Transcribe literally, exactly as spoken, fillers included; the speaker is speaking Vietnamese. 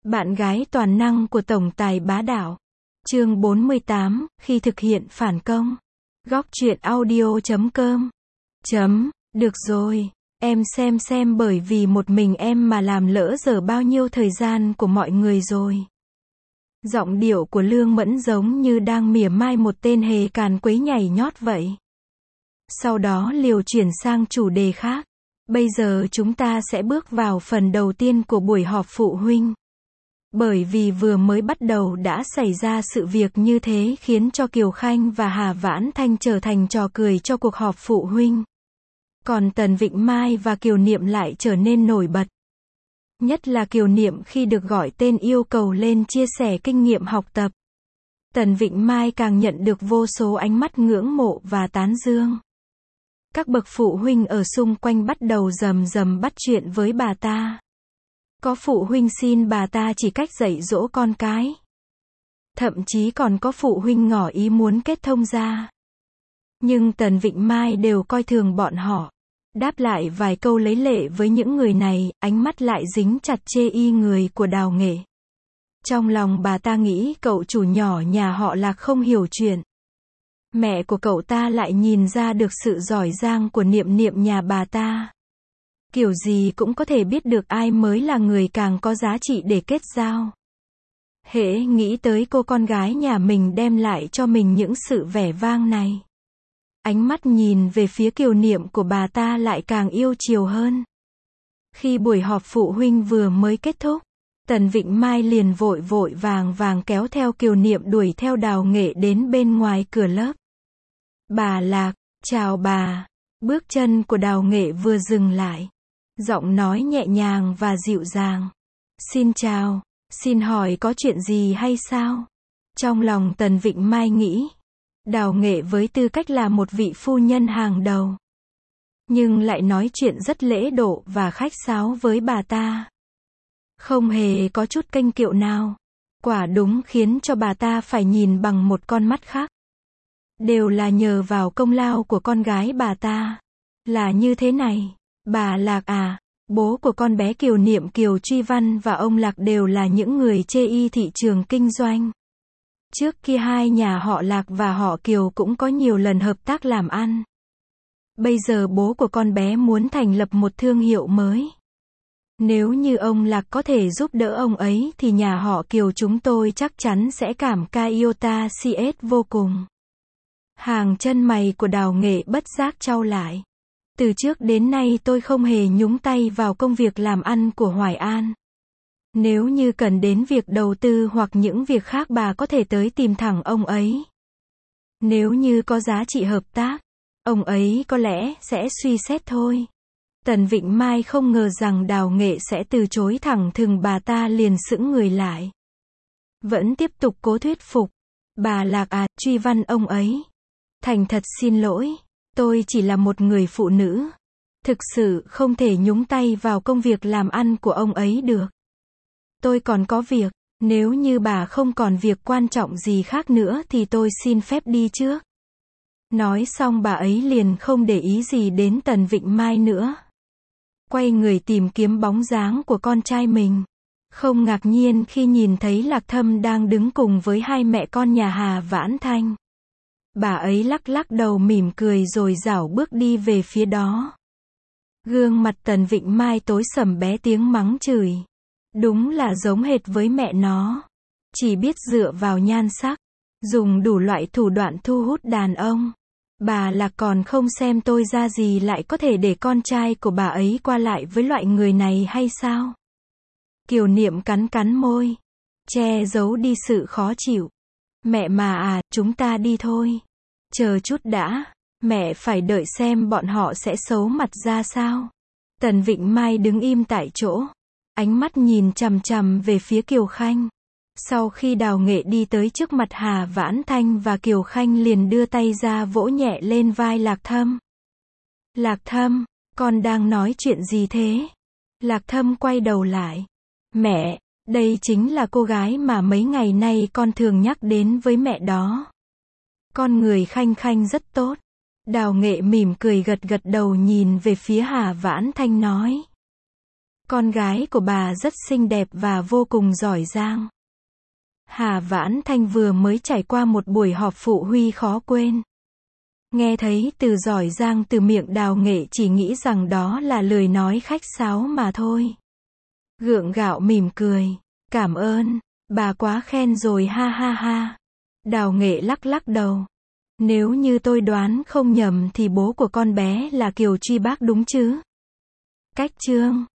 Bạn gái toàn năng của tổng tài bá đạo. Chương bốn mươi tám, khi thực hiện phản công. Góc truyện audio chấm com. Chấm, được rồi, em xem xem bởi vì một mình em mà làm lỡ dở bao nhiêu thời gian của mọi người rồi. Giọng điệu của Lương Mẫn giống như đang mỉa mai một tên hề càn quấy nhảy nhót vậy. Sau đó liều chuyển sang chủ đề khác. Bây giờ chúng ta sẽ bước vào phần đầu tiên của buổi họp phụ huynh. Bởi vì vừa mới bắt đầu đã xảy ra sự việc như thế khiến cho Kiều Khanh và Hà Vãn Thanh trở thành trò cười cho cuộc họp phụ huynh. Còn Tần Vịnh Mai và Kiều Niệm lại trở nên nổi bật. Nhất là Kiều Niệm khi được gọi tên yêu cầu lên chia sẻ kinh nghiệm học tập. Tần Vịnh Mai càng nhận được vô số ánh mắt ngưỡng mộ và tán dương. Các bậc phụ huynh ở xung quanh bắt đầu rầm rầm bắt chuyện với bà ta. Có phụ huynh xin bà ta chỉ cách dạy dỗ con cái. Thậm chí còn có phụ huynh ngỏ ý muốn kết thông gia. Nhưng Tần Vịnh Mai đều coi thường bọn họ. Đáp lại vài câu lấy lệ với những người này, ánh mắt lại dính chặt chê y người của Đào Nghệ. Trong lòng bà ta nghĩ cậu chủ nhỏ nhà họ Lạc không hiểu chuyện. Mẹ của cậu ta lại nhìn ra được sự giỏi giang của Niệm Niệm nhà bà ta. Kiểu gì cũng có thể biết được ai mới là người càng có giá trị để kết giao. Hễ nghĩ tới cô con gái nhà mình đem lại cho mình những sự vẻ vang này. Ánh mắt nhìn về phía Kiều Niệm của bà ta lại càng yêu chiều hơn. Khi buổi họp phụ huynh vừa mới kết thúc, Tần Vịnh Mai liền vội vội vàng vàng kéo theo Kiều Niệm đuổi theo Đào Nghệ đến bên ngoài cửa lớp. Bà Lạc, chào bà. Bước chân của Đào Nghệ vừa dừng lại. Giọng nói nhẹ nhàng và dịu dàng. Xin chào, xin hỏi có chuyện gì hay sao? Trong lòng Tần Vịnh Mai nghĩ. Đào Nghệ với tư cách là một vị phu nhân hàng đầu. Nhưng lại nói chuyện rất lễ độ và khách sáo với bà ta. Không hề có chút kênh kiệu nào. Quả đúng khiến cho bà ta phải nhìn bằng một con mắt khác. Đều là nhờ vào công lao của con gái bà ta. Là như thế này. Bà Lạc à, bố của con bé Kiều Niệm Kiều Truy Văn và ông Lạc đều là những người chê y thị trường kinh doanh. Trước kia hai nhà họ Lạc và họ Kiều cũng có nhiều lần hợp tác làm ăn. Bây giờ bố của con bé muốn thành lập một thương hiệu mới. Nếu như ông Lạc có thể giúp đỡ ông ấy thì nhà họ Kiều chúng tôi chắc chắn sẽ cảm ca iota cs vô cùng. Hàng chân mày của Đào Nghệ bất giác chau lại. Từ trước đến nay tôi không hề nhúng tay vào công việc làm ăn của Hoài An. Nếu như cần đến việc đầu tư hoặc những việc khác bà có thể tới tìm thẳng ông ấy. Nếu như có giá trị hợp tác, ông ấy có lẽ sẽ suy xét thôi. Tần Vịnh Mai không ngờ rằng Đào Nghệ sẽ từ chối thẳng thừng, bà ta liền sững người lại. Vẫn tiếp tục cố thuyết phục. Bà Lạc à, Truy Văn ông ấy. Thành thật xin lỗi. Tôi chỉ là một người phụ nữ. Thực sự không thể nhúng tay vào công việc làm ăn của ông ấy được. Tôi còn có việc. Nếu như bà không còn việc quan trọng gì khác nữa thì tôi xin phép đi trước. Nói xong bà ấy liền không để ý gì đến Tần Vịnh Mai nữa. Quay người tìm kiếm bóng dáng của con trai mình. Không ngạc nhiên khi nhìn thấy Lạc Thâm đang đứng cùng với hai mẹ con nhà Hà Vãn Thanh. Bà ấy lắc lắc đầu mỉm cười rồi rảo bước đi về phía đó. Gương mặt Tần Vịnh Mai tối sầm bé tiếng mắng chửi. Đúng là giống hệt với mẹ nó. Chỉ biết dựa vào nhan sắc. Dùng đủ loại thủ đoạn thu hút đàn ông. Bà là còn không xem tôi ra gì lại có thể để con trai của bà ấy qua lại với loại người này hay sao? Kiều Niệm cắn cắn môi. Che giấu đi sự khó chịu. Mẹ mà à, chúng ta đi thôi. Chờ chút đã. Mẹ phải đợi xem bọn họ sẽ xấu mặt ra sao. Tần Vịnh Mai đứng im tại chỗ. Ánh mắt nhìn chằm chằm về phía Kiều Khanh. Sau khi Đào Nghệ đi tới trước mặt Hà Vãn Thanh và Kiều Khanh liền đưa tay ra vỗ nhẹ lên vai Lạc Thâm. Lạc Thâm, con đang nói chuyện gì thế? Lạc Thâm quay đầu lại. Mẹ, đây chính là cô gái mà mấy ngày nay con thường nhắc đến với mẹ đó. Con người Khanh Khanh rất tốt. Đào Nghệ mỉm cười gật gật đầu nhìn về phía Hà Vãn Thanh nói. Con gái của bà rất xinh đẹp và vô cùng giỏi giang. Hà Vãn Thanh vừa mới trải qua một buổi họp phụ huynh khó quên. Nghe thấy từ giỏi giang từ miệng Đào Nghệ chỉ nghĩ rằng đó là lời nói khách sáo mà thôi. Gượng gạo mỉm cười. Cảm ơn, bà quá khen rồi ha ha ha. Đào Nghệ lắc lắc đầu. Nếu như tôi đoán không nhầm thì bố của con bé là Kiều Tri Bác đúng chứ? Cách chương